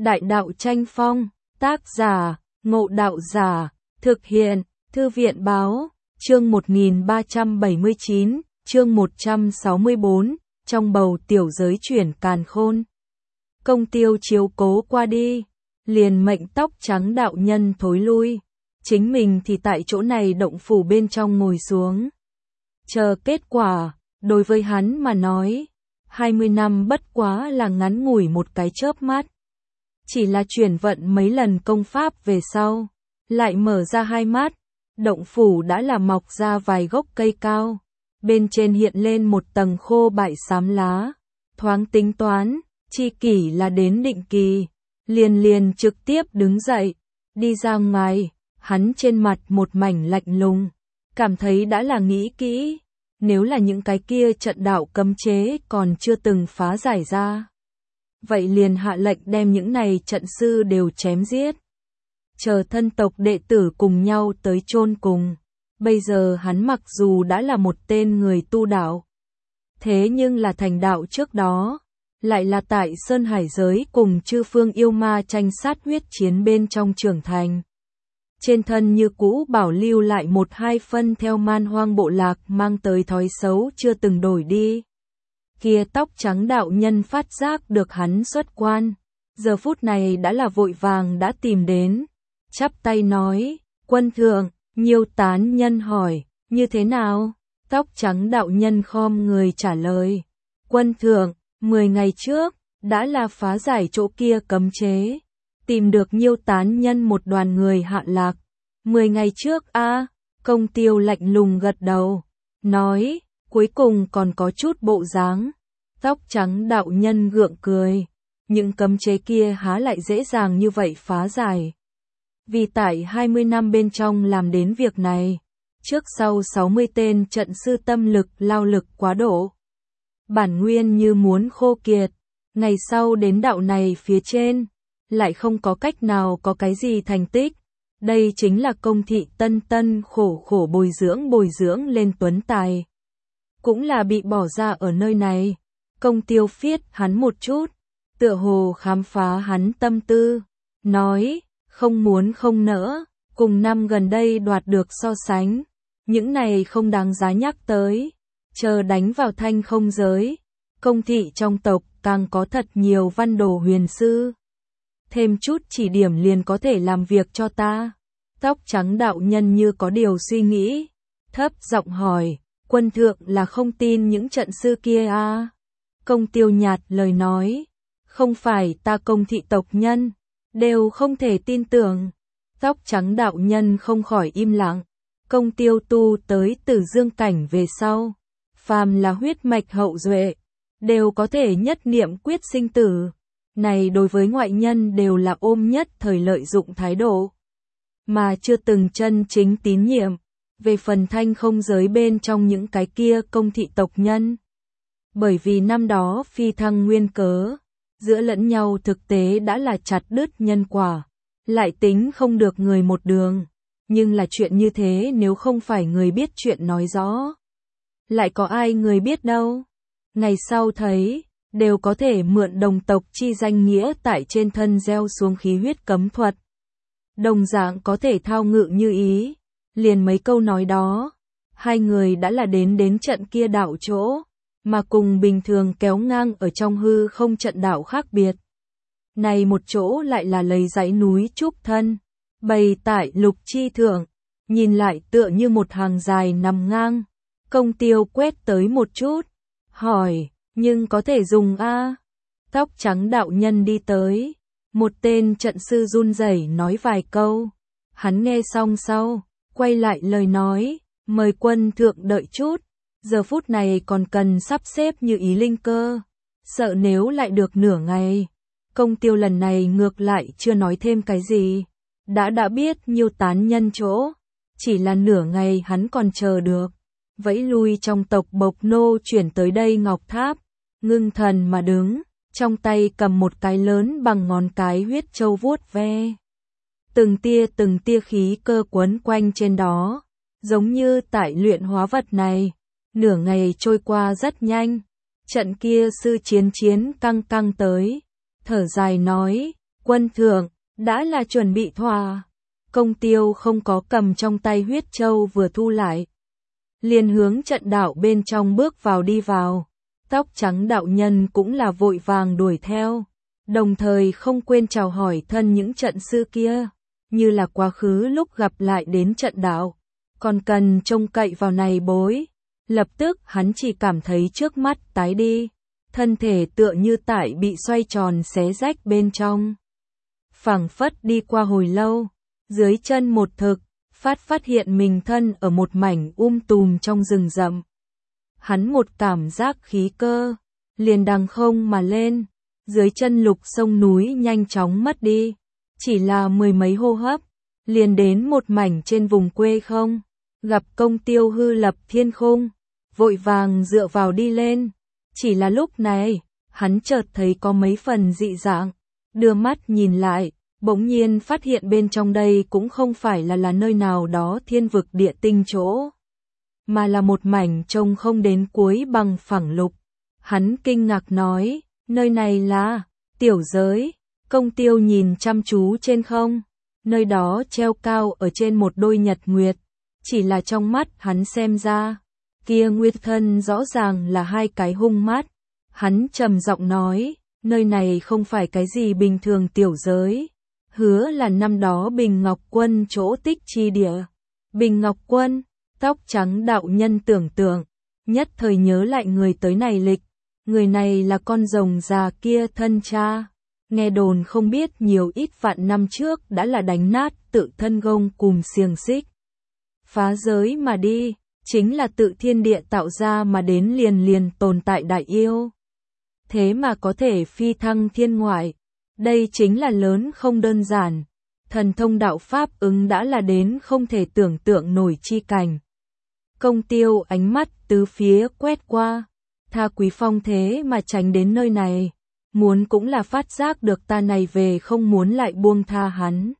Đại đạo tranh phong, tác giả, Ngộ Đạo Giả, thực hiện, Thư viện báo, chương 1379, chương 164, trong bầu tiểu giới chuyển càn khôn. Công Tiêu chiếu cố qua đi, liền mệnh tóc trắng đạo nhân thối lui, chính mình thì tại chỗ này động phủ bên trong ngồi xuống. Chờ kết quả, đối với hắn mà nói, 20 năm bất quá là ngắn ngủi một cái chớp mắt. Chỉ là chuyển vận mấy lần công pháp về sau, lại mở ra hai mắt, động phủ đã là mọc ra vài gốc cây cao, bên trên hiện lên một tầng khô bại xám lá, thoáng tính toán, chi kỷ là đến định kỳ, liền trực tiếp đứng dậy, đi ra ngoài, hắn trên mặt một mảnh lạnh lùng, cảm thấy đã là nghĩ kỹ, nếu là những cái kia trận đạo cấm chế còn chưa từng phá giải ra. Vậy liền hạ lệnh đem những này trận sư đều chém giết. Chờ thân tộc đệ tử cùng nhau tới chôn cùng. Bây giờ hắn mặc dù đã là một tên người tu đạo. Thế nhưng là thành đạo trước đó. Lại là tại Sơn Hải giới cùng chư phương yêu ma tranh sát huyết chiến bên trong trưởng thành. Trên thân như cũ bảo lưu lại một hai phân theo man hoang bộ lạc mang tới thói xấu chưa từng đổi đi. Kia tóc trắng đạo nhân phát giác được hắn xuất quan, giờ phút này đã là vội vàng đã tìm đến, chắp tay nói, quân thượng, Nhiêu Tán Nhân hỏi, như thế nào? Tóc trắng đạo nhân khom người trả lời, quân thượng, 10 ngày trước, đã là phá giải chỗ kia cấm chế, tìm được Nhiêu Tán Nhân một đoàn người hạ lạc. 10 ngày trước Công Tiêu lạnh lùng gật đầu, nói, cuối cùng còn có chút bộ dáng. Tóc trắng đạo nhân gượng cười, những cấm chế kia há lại dễ dàng như vậy phá giải. Vì tại 20 năm bên trong làm đến việc này, trước sau 60 tên trận sư tâm lực lao lực quá độ. Bản nguyên như muốn khô kiệt, ngày sau đến đạo này phía trên, lại không có cách nào có cái gì thành tích. Đây chính là Công thị tân khổ bồi dưỡng lên tuấn tài. Cũng là bị bỏ ra ở nơi này. Công Tiêu phiết hắn một chút, tựa hồ khám phá hắn tâm tư, nói, không muốn không nỡ, cùng năm gần đây đoạt được so sánh, những này không đáng giá nhắc tới, chờ đánh vào thanh không giới, Công thị trong tộc càng có thật nhiều văn đồ huyền sư, thêm chút chỉ điểm liền có thể làm việc cho ta. Tóc trắng đạo nhân như có điều suy nghĩ, thấp giọng hỏi, quân thượng là không tin những trận sư kia Công Tiêu nhạt lời nói, không phải ta Công thị tộc nhân, đều không thể tin tưởng. Tóc trắng đạo nhân không khỏi im lặng, Công Tiêu tu tới Tử Dương cảnh về sau, phàm là huyết mạch hậu duệ, đều có thể nhất niệm quyết sinh tử. Này đối với ngoại nhân đều là ôm nhất thời lợi dụng thái độ, mà chưa từng chân chính tín nhiệm. Về phần thanh không giới bên trong những cái kia Công thị tộc nhân, bởi vì năm đó phi thăng nguyên cớ, giữa lẫn nhau thực tế đã là chặt đứt nhân quả, lại tính không được người một đường, nhưng là chuyện như thế nếu không phải người biết chuyện nói rõ, lại có ai người biết đâu. Ngày sau thấy, đều có thể mượn đồng tộc chi danh nghĩa tại trên thân gieo xuống khí huyết cấm thuật. Đồng dạng có thể thao ngự như ý, liền mấy câu nói đó, hai người đã là đến trận kia đạo chỗ. Mà cùng bình thường kéo ngang ở trong hư không trận đạo khác biệt. Này một chỗ lại là lấy dãy núi trúc thân, bày tại lục chi thượng, nhìn lại tựa như một hàng dài nằm ngang. Công Tiêu quét tới một chút, hỏi, nhưng có thể dùng Tóc trắng đạo nhân đi tới, một tên trận sư run rẩy nói vài câu. Hắn nghe xong sau, quay lại lời nói, mời quân thượng đợi chút. Giờ phút này còn cần sắp xếp như ý linh cơ, sợ nếu lại được nửa ngày. Công Tiêu lần này ngược lại chưa nói thêm cái gì, đã biết Nhiêu Tán Nhân chỗ, chỉ là nửa ngày hắn còn chờ được. Vẫy lui trong tộc bộc nô chuyển tới đây ngọc tháp, ngưng thần mà đứng, trong tay cầm một cái lớn bằng ngón cái huyết châu vuốt ve. Từng tia khí cơ quấn quanh trên đó, giống như tại luyện hóa vật này. Nửa ngày trôi qua rất nhanh, trận kia sư chiến căng tới, thở dài nói, Quân thượng, đã là chuẩn bị thỏa. Công Tiêu không có cầm trong tay huyết châu vừa thu lại. Liền hướng trận đạo bên trong bước vào đi vào. Tóc trắng đạo nhân cũng là vội vàng đuổi theo. Đồng thời không quên chào hỏi thân những trận sư kia. Như là quá khứ lúc gặp lại đến trận đạo. Còn cần trông cậy vào này bối. Lập tức hắn chỉ cảm thấy trước mắt tái đi. Thân thể tựa như tại bị xoay tròn xé rách bên trong. Phảng phất đi qua hồi lâu. Dưới chân một thực, phát hiện mình thân ở một mảnh tùm trong rừng rậm. Hắn một cảm giác khí cơ, liền đằng không mà lên, dưới chân lục sông núi nhanh chóng mất đi. Chỉ là mười mấy hô hấp, liền đến một mảnh trên vùng quê không, gặp Công Tiêu hư lập thiên khung, vội vàng dựa vào đi lên. Chỉ là lúc này, hắn chợt thấy có mấy phần dị dạng, đưa mắt nhìn lại. Bỗng nhiên phát hiện bên trong đây cũng không phải là nơi nào đó thiên vực địa tinh chỗ, mà là một mảnh trông không đến cuối bằng phẳng lục. Hắn kinh ngạc nói, nơi này là tiểu giới. Công Tiêu nhìn chăm chú trên không, nơi đó treo cao ở trên một đôi nhật nguyệt, chỉ là trong mắt hắn xem ra, kia nguyệt thân rõ ràng là hai cái hung mắt. Hắn trầm giọng nói, nơi này không phải cái gì bình thường tiểu giới. Hứa là năm đó Bình Ngọc Quân chỗ tích chi địa. Bình Ngọc Quân, tóc trắng đạo nhân tưởng tượng, nhất thời nhớ lại người tới này lịch. Người này là con rồng già kia thân cha. Nghe đồn không biết nhiều ít vạn năm trước đã là đánh nát tự thân gông cùm xiềng xích. Phá giới mà đi, chính là tự thiên địa tạo ra mà đến liền tồn tại đại yêu. Thế mà có thể phi thăng thiên ngoại. Đây chính là lớn không đơn giản, thần thông đạo pháp ứng đã là đến không thể tưởng tượng nổi chi cảnh. Công Tiêu ánh mắt tứ phía quét qua, tha Quý Phong thế mà tránh đến nơi này, muốn cũng là phát giác được ta này về không muốn lại buông tha hắn.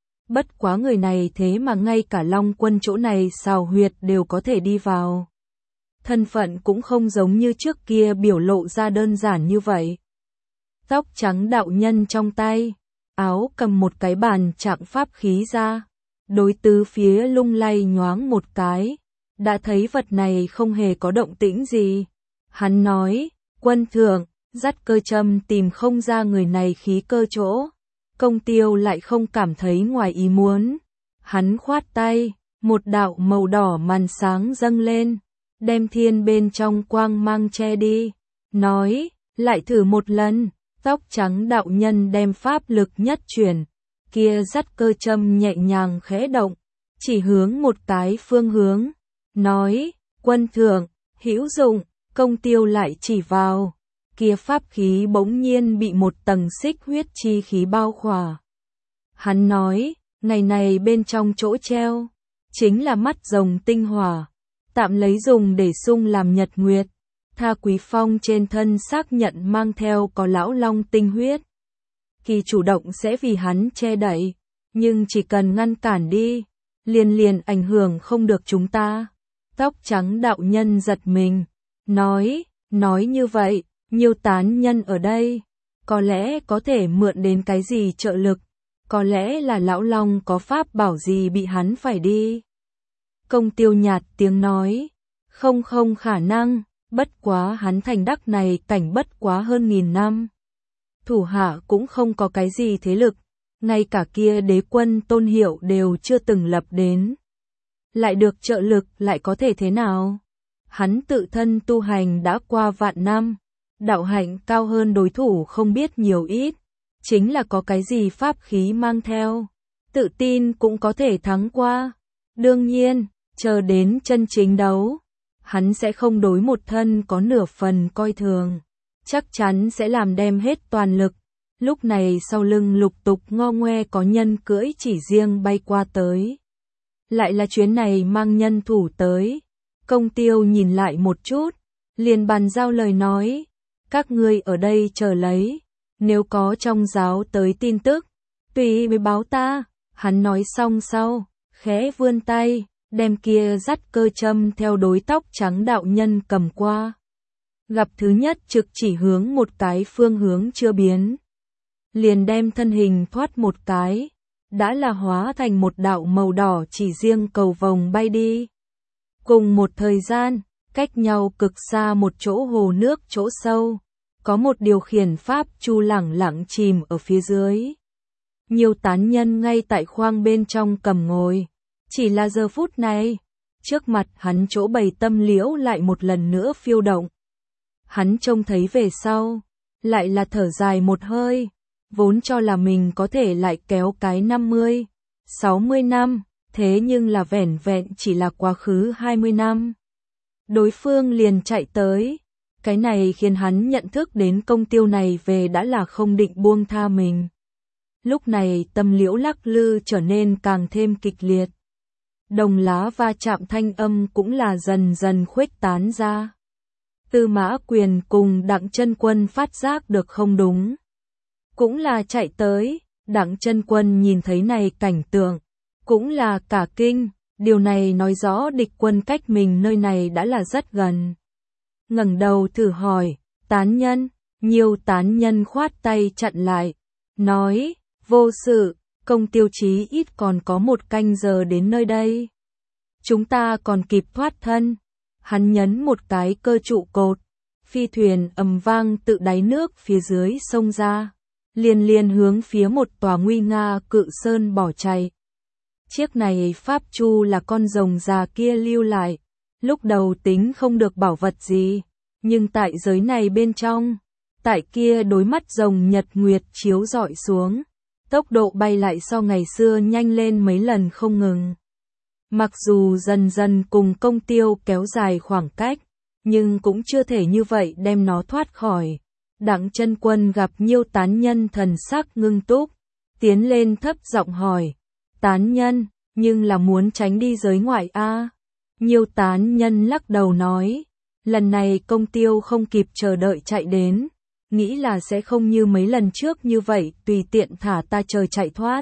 Bất quá người này thế mà ngay cả Long Quân chỗ này xào huyệt đều có thể đi vào. Thân phận cũng không giống như trước kia biểu lộ ra đơn giản như vậy. Tóc trắng đạo nhân trong tay, áo cầm một cái bàn trạng pháp khí ra, đối tứ phía lung lay nhoáng một cái, đã thấy vật này không hề có động tĩnh gì. Hắn nói, quân thượng, dắt cơ châm tìm không ra người này khí cơ chỗ. Công Tiêu lại không cảm thấy ngoài ý muốn. Hắn khoát tay, một đạo màu đỏ màn sáng dâng lên, đem thiên bên trong quang mang che đi, nói, lại thử một lần. Tóc trắng đạo nhân đem pháp lực nhất chuyển, kia dắt cơ châm nhẹ nhàng khẽ động, chỉ hướng một cái phương hướng, nói, quân thượng, hữu dụng. Công Tiêu lại chỉ vào, kia pháp khí bỗng nhiên bị một tầng xích huyết chi khí bao khỏa. Hắn nói, ngày này bên trong chỗ treo, chính là mắt rồng tinh hỏa, tạm lấy dùng để sung làm nhật nguyệt. Tha Quý Phong trên thân xác nhận mang theo có lão long tinh huyết. Kỳ chủ động sẽ vì hắn che đậy, nhưng chỉ cần ngăn cản đi, liền ảnh hưởng không được chúng ta. Tóc trắng đạo nhân giật mình, nói như vậy, nhiều tán nhân ở đây, có lẽ có thể mượn đến cái gì trợ lực, có lẽ là lão long có pháp bảo gì bị hắn phải đi. Công Tiêu nhạt tiếng nói, không khả năng. Bất quá hắn thành đắc này cảnh bất quá hơn 1000 năm. Thủ hạ cũng không có cái gì thế lực, ngay cả kia đế quân tôn hiệu đều chưa từng lập đến. Lại được trợ lực lại có thể thế nào? Hắn tự thân tu hành đã qua vạn năm, đạo hạnh cao hơn đối thủ không biết nhiều ít, chính là có cái gì pháp khí mang theo, tự tin cũng có thể thắng qua. Đương nhiên, chờ đến chân chính đấu, hắn sẽ không đối một thân có nửa phần coi thường, chắc chắn sẽ làm đem hết toàn lực. Lúc này sau lưng lục tục ngo ngoe có nhân cưỡi chỉ riêng bay qua tới. Lại là chuyến này mang nhân thủ tới. Công Tiêu nhìn lại một chút, liền bàn giao lời nói, các ngươi ở đây chờ lấy, nếu có trong giáo tới tin tức, tùy mới báo ta. Hắn nói xong sau, khẽ vươn tay, đem kia dắt cơ châm theo đối tóc trắng đạo nhân cầm qua. Gặp thứ nhất trực chỉ hướng một cái phương hướng chưa biến. liền đem thân hình thoát một cái, đã là hóa thành một đạo màu đỏ chỉ riêng cầu vồng bay đi. Cùng một thời gian, cách nhau cực xa một chỗ hồ nước chỗ sâu, có một điều khiển pháp chu lẳng lặng chìm ở phía dưới. Nhiều tán nhân ngay tại khoang bên trong cầm ngồi, chỉ là giờ phút này, trước mặt hắn chỗ bày tâm liễu lại một lần nữa phiêu động. Hắn trông thấy về sau, lại là thở dài một hơi, vốn cho là mình có thể lại kéo cái 50, 60 năm, thế nhưng là vẻn vẹn chỉ là quá khứ 20 năm. Đối phương liền chạy tới, cái này khiến hắn nhận thức đến công tiêu này về đã là không định buông tha mình. Lúc này tâm liễu lắc lư trở nên càng thêm kịch liệt. Đồng lá va chạm thanh âm cũng là dần dần khuếch tán ra. Tư Mã Quyền cùng Đặng Chân Quân phát giác được không đúng, cũng là chạy tới. Đặng Chân Quân nhìn thấy này cảnh tượng, cũng là cả kinh, điều này nói rõ địch quân cách mình nơi này đã là rất gần. Ngẩng đầu thử hỏi, tán nhân, nhiều tán nhân khoát tay chặn lại, nói, vô sự, công tiêu chí ít còn có 1 canh giờ đến nơi đây. Chúng ta còn kịp thoát thân. Hắn nhấn một cái cơ trụ cột, phi thuyền ầm vang tự đáy nước phía dưới sông ra, liền hướng phía một tòa nguy nga cự sơn bỏ chạy. Chiếc này pháp chu là con rồng già kia lưu lại, lúc đầu tính không được bảo vật gì, nhưng tại giới này bên trong, tại kia đối mắt rồng nhật nguyệt chiếu rọi xuống, tốc độ bay lại so ngày xưa nhanh lên mấy lần không ngừng. Mặc dù dần dần cùng công tiêu kéo dài khoảng cách, nhưng cũng chưa thể như vậy đem nó thoát khỏi. Đặng Chân Quân gặp Nhiêu tán nhân thần sắc ngưng túc, tiến lên thấp giọng hỏi, tán nhân, nhưng là muốn tránh đi giới ngoại a? Nhiêu tán nhân lắc đầu nói, lần này công tiêu không kịp chờ đợi chạy đến, nghĩ là sẽ không như mấy lần trước như vậy tùy tiện thả ta chờ chạy thoát,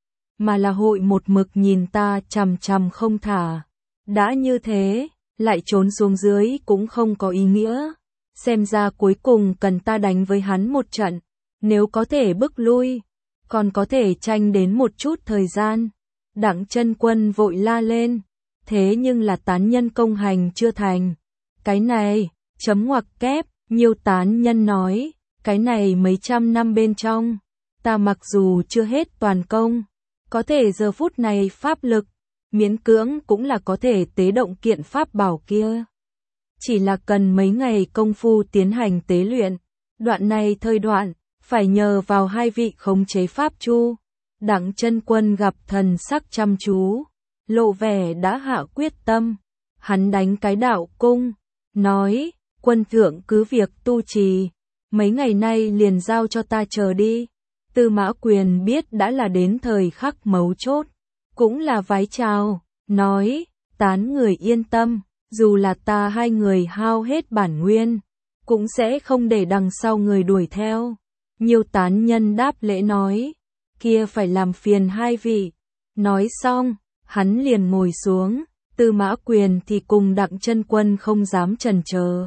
mà là hội một mực nhìn ta chằm chằm không thả. Đã như thế, lại trốn xuống dưới cũng không có ý nghĩa. Xem ra cuối cùng cần ta đánh với hắn một trận, nếu có thể bức lui, còn có thể tranh đến một chút thời gian. Đặng Chân Quân vội la lên, thế nhưng là tán nhân công hành chưa thành. Cái này, chấm ngoặc kép, Nhiêu tán nhân nói, cái này mấy trăm năm bên trong, ta mặc dù chưa hết toàn công, có thể giờ phút này pháp lực, miễn cưỡng cũng là có thể tế động kiện pháp bảo kia. Chỉ là cần mấy ngày công phu tiến hành tế luyện, đoạn này thời đoạn, phải nhờ vào 2 vị khống chế pháp chu. Đặng Chân Quân gặp thần sắc chăm chú, lộ vẻ đã hạ quyết tâm, hắn đánh cái đạo cung, nói, quân thượng cứ việc tu trì, mấy ngày nay liền giao cho ta chờ đi. Tư Mã Quyền biết đã là đến thời khắc mấu chốt, cũng là vái chào, nói, tán người yên tâm, dù là ta 2 người hao hết bản nguyên, cũng sẽ không để đằng sau người đuổi theo. Nhiêu tán nhân đáp lễ nói, kia phải làm phiền 2 vị. Nói xong, hắn liền ngồi xuống, Tư Mã Quyền thì cùng Đặng Chân Quân không dám chần chờ.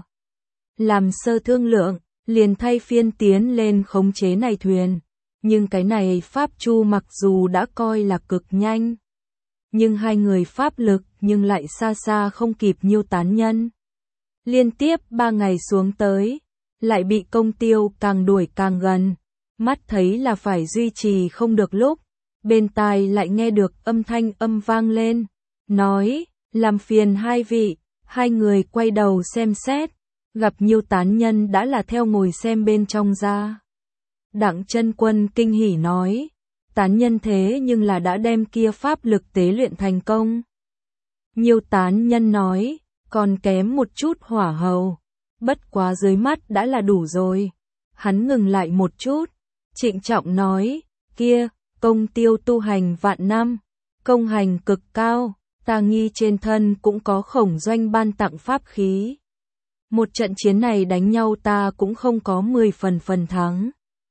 Làm sơ thương lượng, liền thay phiên tiến lên khống chế này thuyền. Nhưng cái này pháp chu mặc dù đã coi là cực nhanh, nhưng 2 người pháp lực nhưng lại xa xa không kịp Nhiêu tán nhân. Liên tiếp 3 ngày xuống tới, lại bị công tiêu càng đuổi càng gần, mắt thấy là phải duy trì không được lúc, bên tai lại nghe được âm thanh vang lên, nói, làm phiền 2 vị. 2 người quay đầu xem xét, gặp Nhiêu tán nhân đã là theo ngồi xem bên trong ra. Đặng Chân Quân kinh hỉ nói, tán nhân thế nhưng là đã đem kia pháp lực tế luyện thành công. Nhiêu tán nhân nói, còn kém một chút hỏa hầu, bất quá dưới mắt đã là đủ rồi. Hắn ngừng lại một chút, trịnh trọng nói, kia, công tiêu tu hành vạn năm, công hành cực cao, ta nghi trên thân cũng có Khổng Doanh ban tặng pháp khí. Một trận chiến này đánh nhau ta cũng không có 10 phần thắng.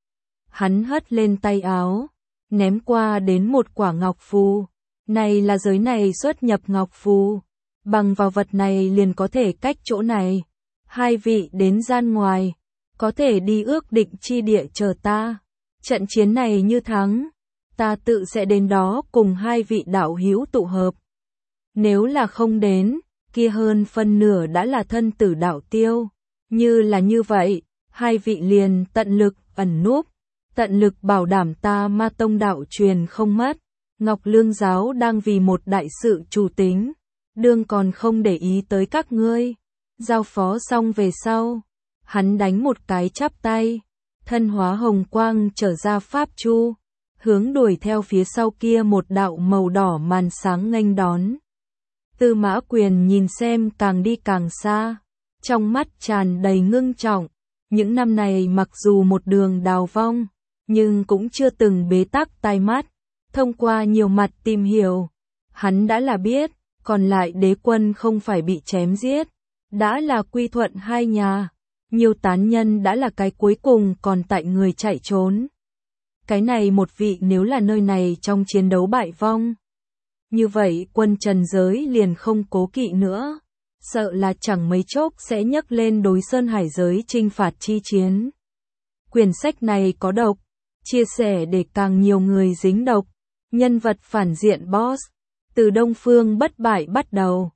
Hắn hất lên tay áo, ném qua đến một quả ngọc phù. Này là giới này xuất nhập ngọc phù, bằng vào vật này liền có thể cách chỗ này. 2 vị đến gian ngoài, có thể đi ước định chi địa chờ ta. Trận chiến này như thắng, ta tự sẽ đến đó cùng hai vị đạo hữu tụ hợp. Nếu là không đến, kia hơn phân nửa đã là thân tử đạo tiêu. Như là như vậy, hai vị liền tận lực ẩn núp, tận lực bảo đảm ta Ma Tông đạo truyền không mất. Ngọc Lương giáo đang vì một đại sự chủ tính, đương còn không để ý tới các ngươi. Giao phó xong về sau, hắn đánh một cái chắp tay, thân hóa hồng quang trở ra pháp chu, hướng đuổi theo phía sau kia một đạo màu đỏ màn sáng nghênh đón. Tư Mã Quyền nhìn xem càng đi càng xa, trong mắt tràn đầy ngưng trọng. Những năm này mặc dù một đường đào vong, nhưng cũng chưa từng bế tắc tai mắt. Thông qua nhiều mặt tìm hiểu, hắn đã là biết, còn lại đế quân không phải bị chém giết, đã là quy thuận hai nhà. Nhiều tán nhân đã là cái cuối cùng còn tại người chạy trốn. Cái này một vị nếu là nơi này trong chiến đấu bại vong, như vậy quân trần giới liền không cố kỵ nữa, sợ là chẳng mấy chốc sẽ nhấc lên đối sơn hải giới chinh phạt chi chiến. Quyển sách này có độc, chia sẻ để càng nhiều người dính độc. Nhân vật phản diện boss, từ Đông Phương bất bại bắt đầu.